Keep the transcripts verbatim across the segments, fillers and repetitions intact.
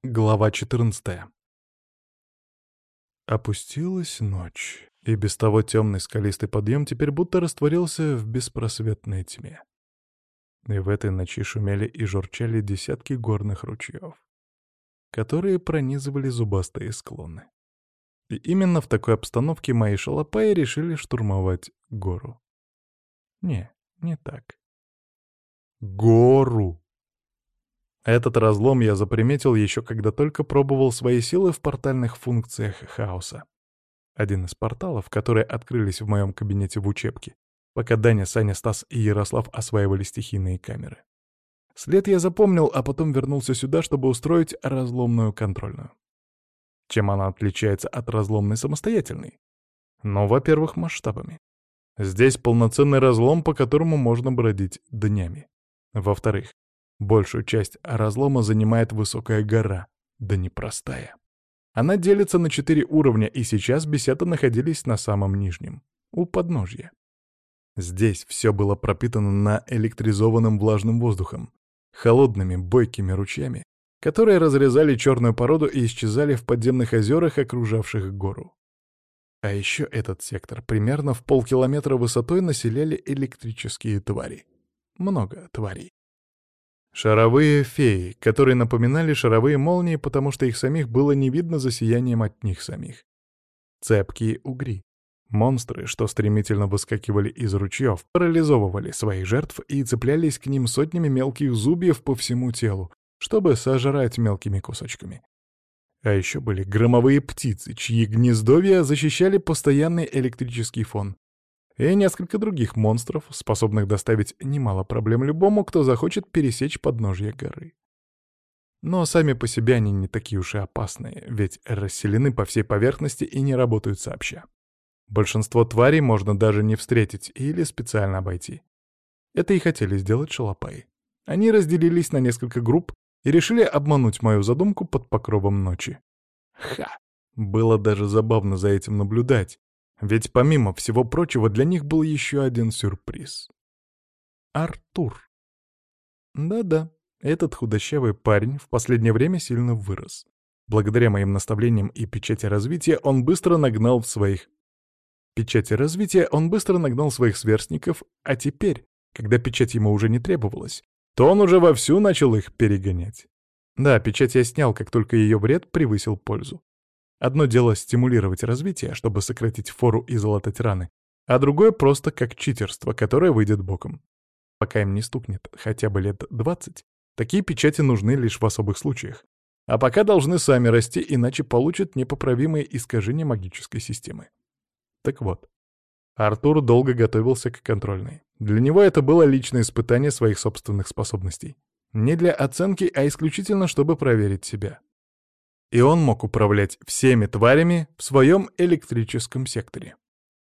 Глава четырнадцатая. Опустилась ночь, и без того темный скалистый подъем теперь будто растворился в беспросветной тьме. И в этой ночи шумели и журчали десятки горных ручьев, которые пронизывали зубастые склоны. И именно в такой обстановке мои шалопаи решили штурмовать гору. Не, не так. Гору! Этот разлом я заприметил еще когда только пробовал свои силы в портальных функциях хаоса. Один из порталов, которые открылись в моем кабинете в учебке, пока Даня, Саня, Стас и Ярослав осваивали стихийные камеры. След я запомнил, а потом вернулся сюда, чтобы устроить разломную контрольную. Чем она отличается от разломной самостоятельной? Ну, во-первых, масштабами. Здесь полноценный разлом, по которому можно бродить днями. Во-вторых, большую часть разлома занимает высокая гора, да непростая. Она делится на четыре уровня, и сейчас бесята находились на самом нижнем, у подножья. Здесь все было пропитано наэлектризованным влажным воздухом, холодными бойкими ручьями, которые разрезали черную породу и исчезали в подземных озерах, окружавших гору. А еще этот сектор примерно в полкилометра высотой населяли электрические твари. Много тварей. Шаровые феи, которые напоминали шаровые молнии, потому что их самих было не видно за сиянием от них самих. Цепкие угри. Монстры, что стремительно выскакивали из ручьев, парализовывали своих жертв и цеплялись к ним сотнями мелких зубьев по всему телу, чтобы сожрать мелкими кусочками. А еще были громовые птицы, чьи гнездовья защищали постоянный электрический фон. И несколько других монстров, способных доставить немало проблем любому, кто захочет пересечь подножье горы. Но сами по себе они не такие уж и опасные, ведь расселены по всей поверхности и не работают сообща. Большинство тварей можно даже не встретить или специально обойти. Это и хотели сделать шалопаи. Они разделились на несколько групп и решили обмануть мою задумку под покровом ночи. Ха! Было даже забавно за этим наблюдать. Ведь помимо всего прочего для них был еще один сюрприз. Артур. Да-да, этот худощавый парень в последнее время сильно вырос. Благодаря моим наставлениям и печати развития он быстро нагнал в своих... Печати развития он быстро нагнал своих сверстников, а теперь, когда печать ему уже не требовалась, то он уже вовсю начал их перегонять. Да, печать я снял, как только ее вред превысил пользу. Одно дело стимулировать развитие, чтобы сократить фору и залатать раны, а другое просто как читерство, которое выйдет боком. Пока им не стукнет хотя бы лет двадцать, такие печати нужны лишь в особых случаях. А пока должны сами расти, иначе получат непоправимые искажения магической системы. Так вот, Артур долго готовился к контрольной. Для него это было личное испытание своих собственных способностей. Не для оценки, а исключительно, чтобы проверить себя. И он мог управлять всеми тварями в своем электрическом секторе.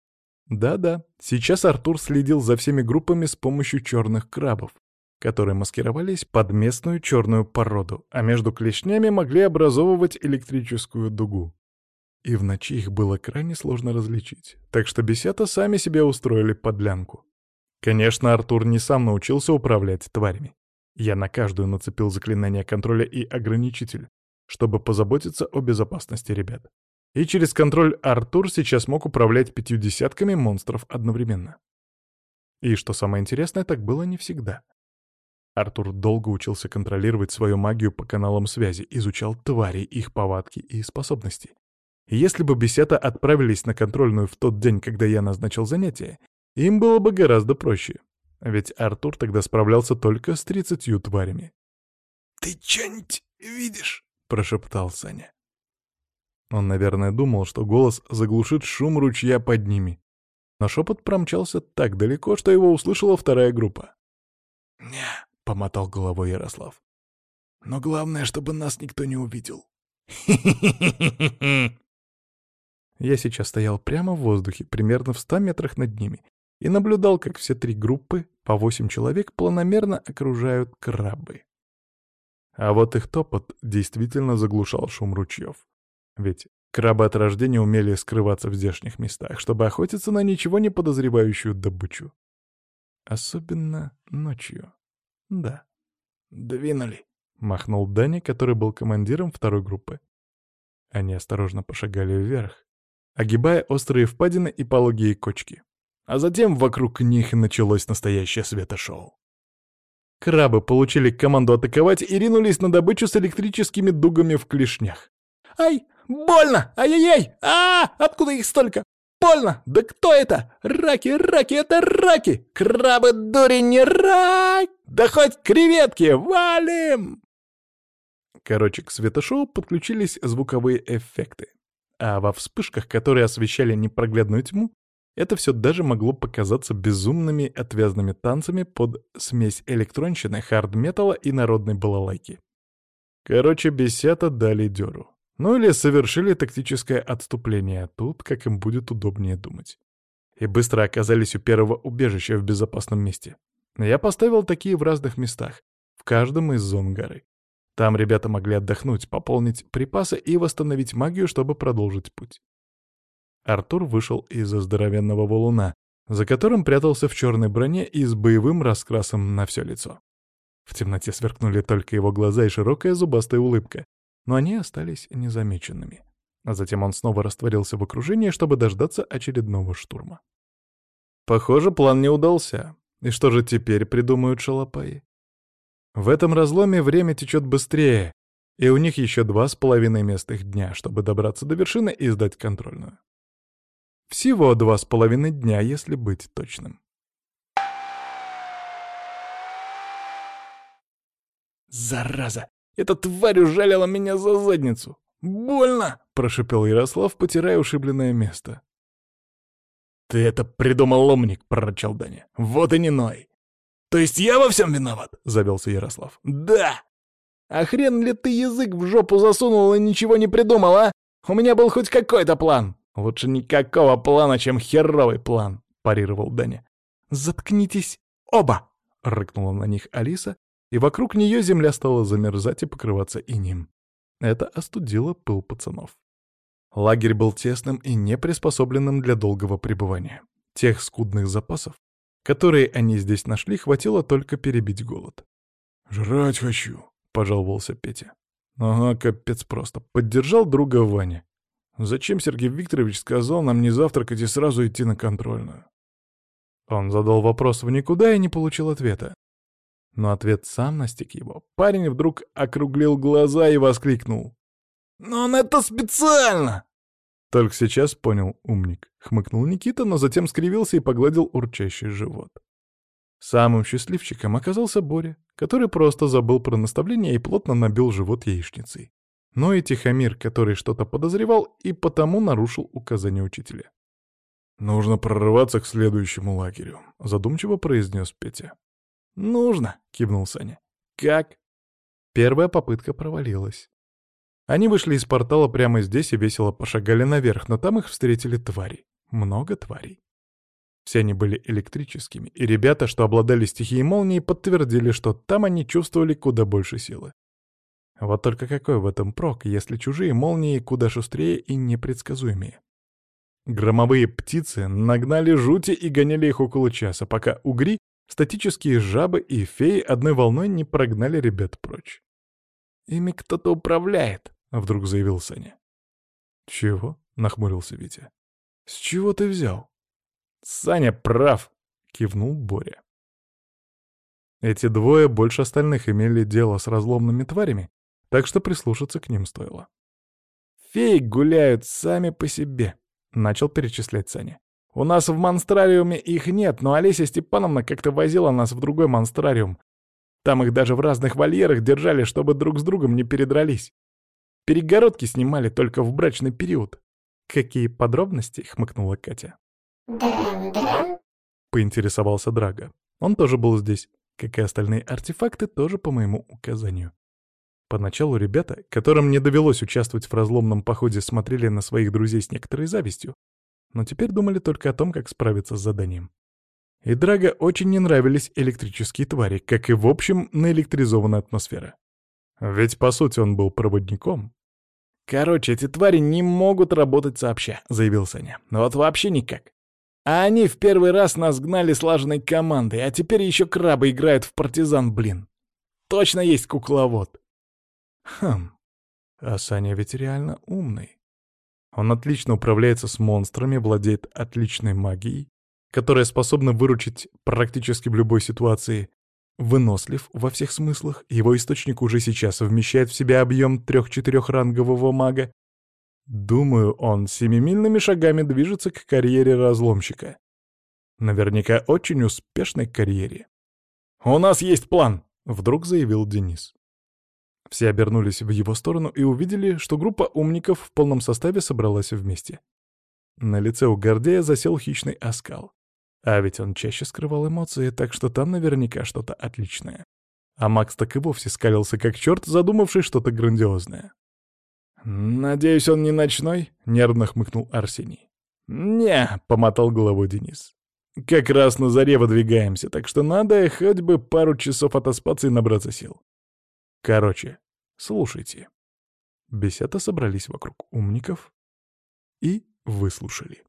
Да-да, сейчас Артур следил за всеми группами с помощью черных крабов, которые маскировались под местную черную породу, а между клешнями могли образовывать электрическую дугу. И в ночи их было крайне сложно различить, так что бесята сами себе устроили подлянку. Конечно, Артур не сам научился управлять тварями. Я на каждую нацепил заклинание контроля и ограничитель, чтобы позаботиться о безопасности ребят. И через контроль Артур сейчас мог управлять пятью десятками монстров одновременно. И что самое интересное, так было не всегда. Артур долго учился контролировать свою магию по каналам связи, изучал твари, их повадки и способности. И если бы бесята отправились на контрольную в тот день, когда я назначил занятие, им было бы гораздо проще. Ведь Артур тогда справлялся только с тридцатью тварями. «Ты чё-нибудь видишь?» — прошептал Саня. Он, наверное, думал, что голос заглушит шум ручья под ними. Но шепот промчался так далеко, что его услышала вторая группа. «Не», — помотал головой Ярослав. «Но главное, чтобы нас никто не увидел». Я сейчас стоял прямо в воздухе, примерно в ста метрах над ними, и наблюдал, как все три группы, по восемь человек, планомерно окружают крабы. А вот их топот действительно заглушал шум ручьев. Ведь крабы от рождения умели скрываться в здешних местах, чтобы охотиться на ничего не подозревающую добычу. Особенно ночью. Да. «Двинули», — махнул Даня, который был командиром второй группы. Они осторожно пошагали вверх, огибая острые впадины и пологие кочки. А затем вокруг них началось настоящее светошоу. Крабы получили команду атаковать и ринулись на добычу с электрическими дугами в клешнях. «Ай! Больно! Ай-яй-яй! а, -а, -а! Откуда их столько? Больно! Да кто это? Раки, раки, это раки! Крабы, дури, не рак! Да хоть креветки! Валим!» Короче, к светошоу подключились звуковые эффекты. А во вспышках, которые освещали непроглядную тьму, это все даже могло показаться безумными отвязными танцами под смесь электронщины, хард-металла и народной балалайки. Короче, бесята дали дёру. Ну или совершили тактическое отступление, тут как им будет удобнее думать. И быстро оказались у первого убежища в безопасном месте. Я поставил такие в разных местах, в каждом из зон горы. Там ребята могли отдохнуть, пополнить припасы и восстановить магию, чтобы продолжить путь. Артур вышел из-за здоровенного валуна, за которым прятался в черной броне и с боевым раскрасом на все лицо. В темноте сверкнули только его глаза и широкая зубастая улыбка, но они остались незамеченными. А затем он снова растворился в окружении, чтобы дождаться очередного штурма. Похоже, план не удался. И что же теперь придумают шалопаи? В этом разломе время течет быстрее, и у них еще два с половиной местных дня, чтобы добраться до вершины и сдать контрольную. Всего два с половиной дня, если быть точным. «Зараза! Эта тварь ужалила меня за задницу! Больно!» — прошипел Ярослав, потирая ушибленное место. «Ты это придумал, ломник!» — прорычал Даня. «Вот и не ной!» «То есть я во всем виноват?» — завелся Ярослав. «Да! А хрен ли ты язык в жопу засунул и ничего не придумал, а? У меня был хоть какой-то план!» «Лучше никакого плана, чем херовый план», — парировал Даня. «Заткнитесь оба!» — рыкнула на них Алиса, и вокруг нее земля стала замерзать и покрываться инеем. Это остудило пыл пацанов. Лагерь был тесным и не приспособленным для долгого пребывания. Тех скудных запасов, которые они здесь нашли, хватило только перебить голод. «Жрать хочу», — пожаловался Петя. «Ага, капец просто», — поддержал друга Ваня. «Зачем Сергей Викторович сказал нам не завтракать и сразу идти на контрольную?» Он задал вопрос в никуда и не получил ответа. Но ответ сам настиг его. Парень вдруг округлил глаза и воскликнул. «Но он это специально!» «Только сейчас понял, умник», — хмыкнул Никита, но затем скривился и погладил урчащий живот. Самым счастливчиком оказался Боря, который просто забыл про наставление и плотно набил живот яичницей. Но и Тихомир, который что-то подозревал и потому нарушил указания учителя. «Нужно прорываться к следующему лагерю», — задумчиво произнес Петя. «Нужно», — кивнул Саня. «Как?» Первая попытка провалилась. Они вышли из портала прямо здесь и весело пошагали наверх, но там их встретили твари. Много тварей. Все они были электрическими, и ребята, что обладали стихией молнии, подтвердили, что там они чувствовали куда больше силы. Вот только какой в этом прок, если чужие молнии куда шустрее и непредсказуемее? Громовые птицы нагнали жути и гоняли их около часа, пока угри, статические жабы и феи одной волной не прогнали ребят прочь. «Ими кто-то управляет», — вдруг заявил Саня. «Чего?» — нахмурился Витя. «С чего ты взял?» «Саня прав», — кивнул Боря. Эти двое больше остальных имели дело с разломными тварями, так что прислушаться к ним стоило. «Феи гуляют сами по себе», — начал перечислять Саня. «У нас в монстрариуме их нет, но Олеся Степановна как-то возила нас в другой монстрариум. Там их даже в разных вольерах держали, чтобы друг с другом не передрались. Перегородки снимали только в брачный период». «Какие подробности?» — хмыкнула Катя. «Драм-драм?» — поинтересовался Драго. Он тоже был здесь, как и остальные артефакты, тоже по моему указанию. Поначалу ребята, которым не довелось участвовать в разломном походе, смотрели на своих друзей с некоторой завистью, но теперь думали только о том, как справиться с заданием. И Драго очень не нравились электрические твари, как и в общем наэлектризованная атмосфера. Ведь, по сути, он был проводником. «Короче, эти твари не могут работать сообща», — заявил Саня. «Вот вообще никак. А они в первый раз нас гнали слаженной командой, а теперь еще крабы играют в партизан, блин. Точно есть кукловод». Хм, а Саня ведь реально умный. Он отлично управляется с монстрами, владеет отличной магией, которая способна выручить практически в любой ситуации. Вынослив во всех смыслах, его источник уже сейчас вмещает в себя объем трех-четырехрангового мага. Думаю, он семимильными шагами движется к карьере разломщика. Наверняка очень успешной карьере. «У нас есть план!» — вдруг заявил Денис. Все обернулись в его сторону и увидели, что группа умников в полном составе собралась вместе. На лице у Гордея засел хищный оскал. А ведь он чаще скрывал эмоции, так что там наверняка что-то отличное. А Макс так и вовсе скалился как черт, задумавший что-то грандиозное. «Надеюсь, он не ночной?» — нервно хмыкнул Арсений. «Не», — помотал головой Денис. «Как раз на заре выдвигаемся, так что надо хоть бы пару часов отоспаться и набраться сил. Короче, слушайте». Бесята собрались вокруг умников и выслушали.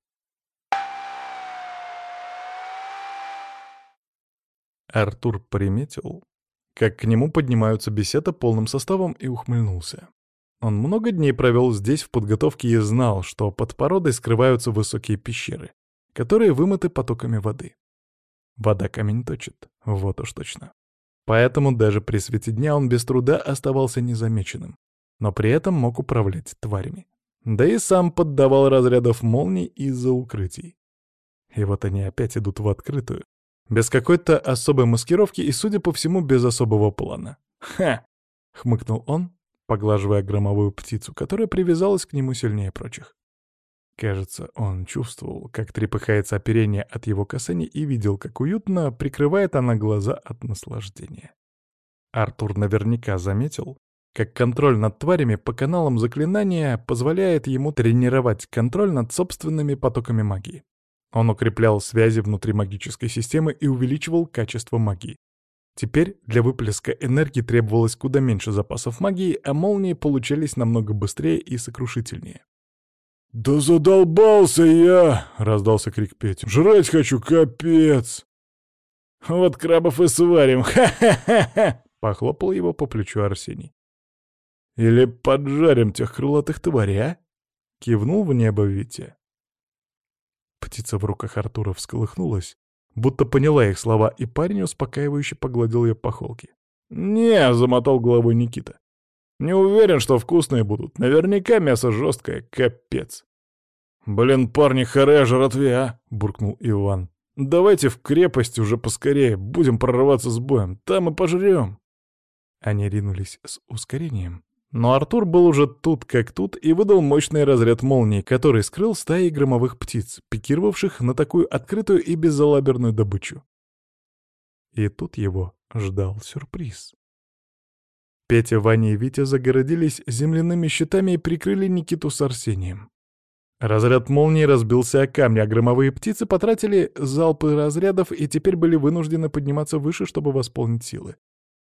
Артур приметил, как к нему поднимаются бесята полным составом, и ухмыльнулся. Он много дней провел здесь в подготовке и знал, что под породой скрываются высокие пещеры, которые вымыты потоками воды. Вода камень точит, вот уж точно. Поэтому даже при свете дня он без труда оставался незамеченным, но при этом мог управлять тварями. Да и сам поддавал разрядов молний из-за укрытий. И вот они опять идут в открытую, без какой-то особой маскировки и, судя по всему, без особого плана. «Ха!» — хмыкнул он, поглаживая громовую птицу, которая привязалась к нему сильнее прочих. Кажется, он чувствовал, как трепыхается оперение от его касаний, и видел, как уютно прикрывает она глаза от наслаждения. Артур наверняка заметил, как контроль над тварями по каналам заклинания позволяет ему тренировать контроль над собственными потоками магии. Он укреплял связи внутри магической системы и увеличивал качество магии. Теперь для выплеска энергии требовалось куда меньше запасов магии, а молнии получались намного быстрее и сокрушительнее. «Да задолбался я!» — раздался крик Пети. «Жрать хочу, капец!» «Вот крабов и сварим! Ха-ха-ха-ха!» — похлопал его по плечу Арсений. «Или поджарим тех крылатых тварей, а?» — кивнул в небо Витя. Птица в руках Артура всколыхнулась, будто поняла их слова, и парень успокаивающе погладил ее по холке. «Не», — замотал головой Никита. «Не уверен, что вкусные будут. Наверняка мясо жесткое, капец». «Блин, парни, харе жратве, а?» — буркнул Иван. «Давайте в крепость уже поскорее, будем прорываться с боем, там и пожрем». Они ринулись с ускорением. Но Артур был уже тут как тут и выдал мощный разряд молнии, который скрыл стаи громовых птиц, пикировавших на такую открытую и безалаберную добычу. И тут его ждал сюрприз. Петя, Ваня и Витя загородились земляными щитами и прикрыли Никиту с Арсением. Разряд молнии разбился о камни, а громовые птицы потратили залпы разрядов и теперь были вынуждены подниматься выше, чтобы восполнить силы.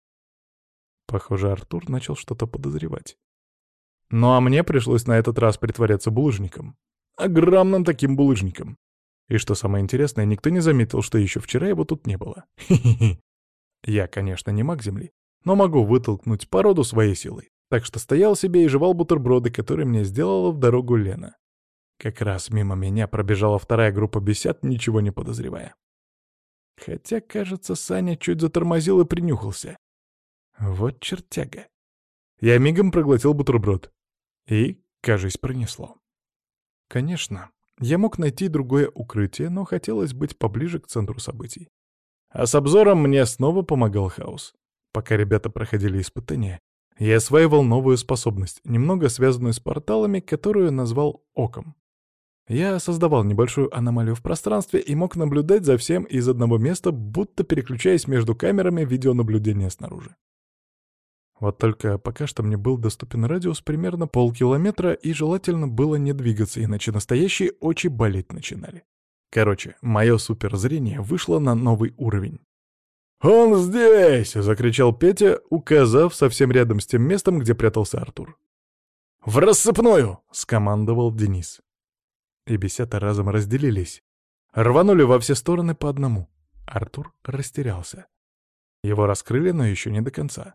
Похоже, Артур начал что-то подозревать. Ну а мне пришлось на этот раз притворяться булыжником. Огромным таким булыжником. И что самое интересное, никто не заметил, что еще вчера его тут не было. Хе-хе-хе. Я, конечно, не маг Земли, но могу вытолкнуть породу своей силой. Так что стоял себе и жевал бутерброды, которые мне сделала в дорогу Лена. Как раз мимо меня пробежала вторая группа бесят, ничего не подозревая. Хотя, кажется, Саня чуть затормозил и принюхался. Вот чертяга. Я мигом проглотил бутерброд. И, кажись, пронесло. Конечно, я мог найти другое укрытие, но хотелось быть поближе к центру событий. А с обзором мне снова помогал хаос. Пока ребята проходили испытания, я осваивал новую способность, немного связанную с порталами, которую назвал «Оком». Я создавал небольшую аномалию в пространстве и мог наблюдать за всем из одного места, будто переключаясь между камерами видеонаблюдения снаружи. Вот только пока что мне был доступен радиус примерно полкилометра, и желательно было не двигаться, иначе настоящие очи болеть начинали. Короче, мое суперзрение вышло на новый уровень. «Он здесь!» — закричал Петя, указав совсем рядом с тем местом, где прятался Артур. «В рассыпную!» — скомандовал Денис. И бесята разом разделились. Рванули во все стороны по одному. Артур растерялся. Его раскрыли, но еще не до конца.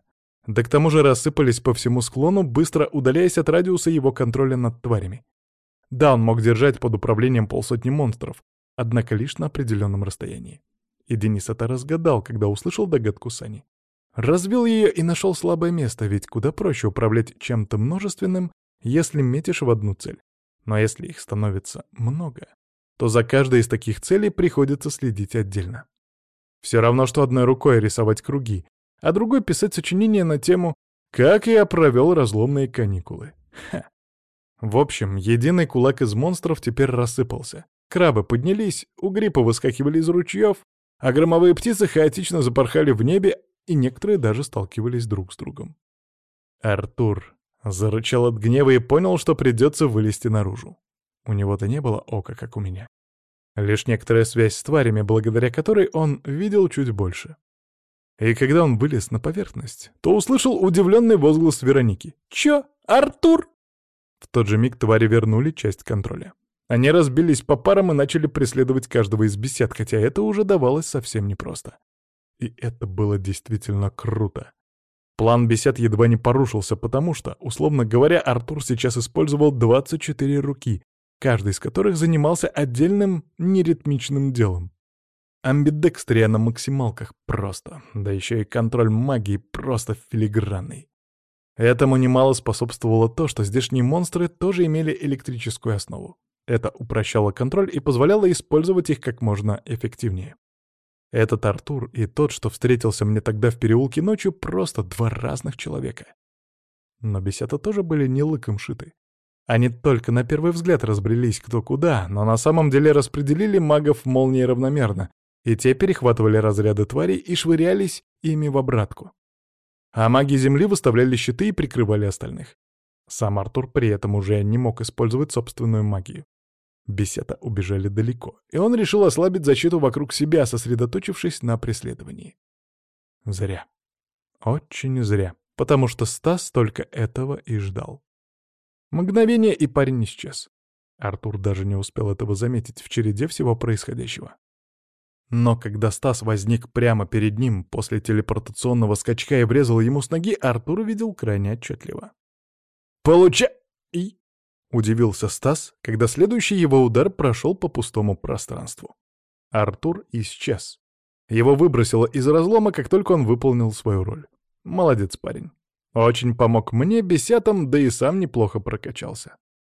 Да к тому же рассыпались по всему склону, быстро удаляясь от радиуса его контроля над тварями. Да, он мог держать под управлением полсотни монстров, однако лишь на определенном расстоянии. И Денис это разгадал, когда услышал догадку Сани. Развил ее и нашел слабое место, ведь куда проще управлять чем-то множественным, если метишь в одну цель. Но если их становится много, то за каждой из таких целей приходится следить отдельно. Все равно, что одной рукой рисовать круги, а другой писать сочинение на тему «Как я провел разломные каникулы». Ха. В общем, единый кулак из монстров теперь рассыпался. Крабы поднялись, угри повыскакивали из ручьев, а громовые птицы хаотично запорхали в небе, и некоторые даже сталкивались друг с другом. Артур зарычал от гнева и понял, что придется вылезти наружу. У него-то не было ока, как у меня. Лишь некоторая связь с тварями, благодаря которой он видел чуть больше. И когда он вылез на поверхность, то услышал удивленный возглас Вероники. «Чё, Артур?» В тот же миг твари вернули часть контроля. Они разбились по парам и начали преследовать каждого из бесед, хотя это уже давалось совсем непросто. И это было действительно круто. План бесед едва не порушился, потому что, условно говоря, Артур сейчас использовал двадцать четыре руки, каждый из которых занимался отдельным неритмичным делом. Амбидекстрия на максималках просто, да еще и контроль магии просто филигранный. Этому немало способствовало то, что здешние монстры тоже имели электрическую основу. Это упрощало контроль и позволяло использовать их как можно эффективнее. Этот Артур и тот, что встретился мне тогда в переулке ночью, просто два разных человека. Но бесята тоже были не лыком шиты. Они только на первый взгляд разбрелись кто куда, но на самом деле распределили магов молнии равномерно, и те перехватывали разряды тварей и швырялись ими в обратку. А маги Земли выставляли щиты и прикрывали остальных. Сам Артур при этом уже не мог использовать собственную магию. Бесята убежали далеко, и он решил ослабить защиту вокруг себя, сосредоточившись на преследовании. Зря. Очень зря, потому что Стас только этого и ждал. Мгновение, и парень исчез. Артур даже не успел этого заметить в череде всего происходящего. Но когда Стас возник прямо перед ним после телепортационного скачка и врезал ему с ноги, Артур увидел крайне отчетливо. «Получай!» — удивился Стас, когда следующий его удар прошел по пустому пространству. Артур исчез. Его выбросило из разлома, как только он выполнил свою роль. Молодец парень. Очень помог мне, бесятам, да и сам неплохо прокачался.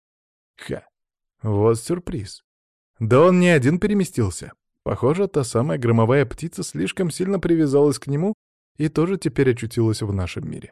Ха, вот сюрприз. Да он не один переместился. Похоже, та самая громовая птица слишком сильно привязалась к нему и тоже теперь очутилась в нашем мире.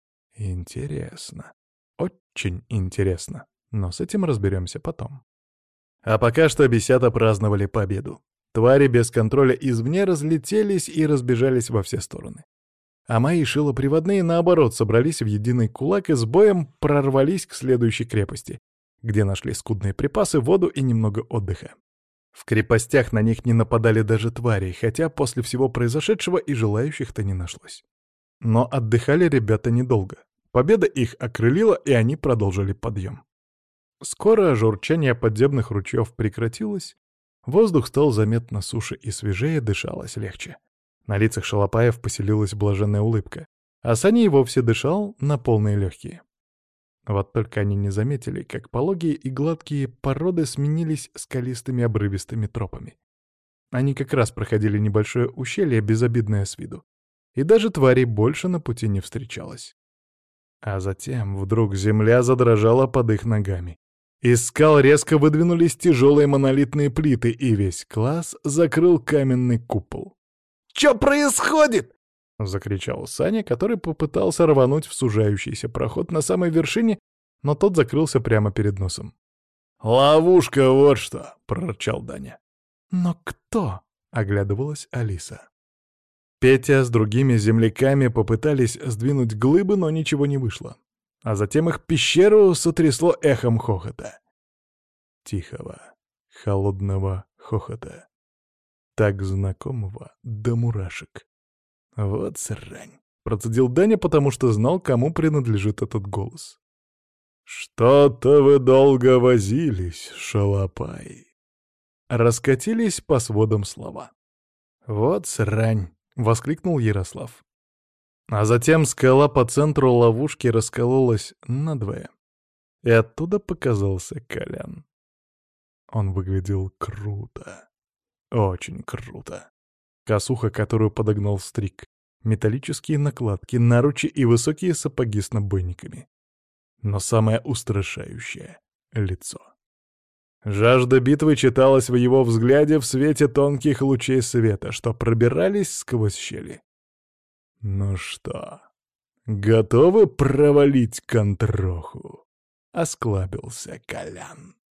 Интересно. Очень интересно. Но с этим разберемся потом. А пока что бесята праздновали победу. Твари без контроля извне разлетелись и разбежались во все стороны. А мои шилоприводные, наоборот, собрались в единый кулак и с боем прорвались к следующей крепости, где нашли скудные припасы, воду и немного отдыха. В крепостях на них не нападали даже твари, хотя после всего произошедшего и желающих-то не нашлось. Но отдыхали ребята недолго. Победа их окрылила, и они продолжили подъем. Скоро журчание подземных ручьев прекратилось, воздух стал заметно суше и свежее, дышалось легче. На лицах шалопаев поселилась блаженная улыбка, а Саня и вовсе дышал на полные легкие. Вот только они не заметили, как пологие и гладкие породы сменились скалистыми обрывистыми тропами. Они как раз проходили небольшое ущелье, безобидное с виду, и даже тварей больше на пути не встречалось. А затем вдруг земля задрожала под их ногами. Из скал резко выдвинулись тяжелые монолитные плиты, и весь класс закрыл каменный купол. «Чё происходит?» — закричал Саня, который попытался рвануть в сужающийся проход на самой вершине, но тот закрылся прямо перед носом. «Ловушка, вот что!» — прорычал Даня. «Но кто?» — оглядывалась Алиса. Петя с другими земляками попытались сдвинуть глыбы, но ничего не вышло. А затем их пещеру сотрясло эхом хохота. Тихого, холодного хохота. Так знакомого до мурашек. «Вот срань», — процедил Даня, потому что знал, кому принадлежит этот голос. «Что-то вы долго возились, шалопай». Раскатились по сводам слова. «Вот срань», — воскликнул Ярослав. А затем скала по центру ловушки раскололась надвое, и оттуда показался Колян. Он выглядел круто. Очень круто. Косуха, которую подогнал Стрик, металлические накладки, наручи и высокие сапоги с набойниками. Но самое устрашающее — лицо. Жажда битвы читалась в его взгляде в свете тонких лучей света, что пробирались сквозь щели. «Ну что, готовы провалить контроху?» — осклабился Колян.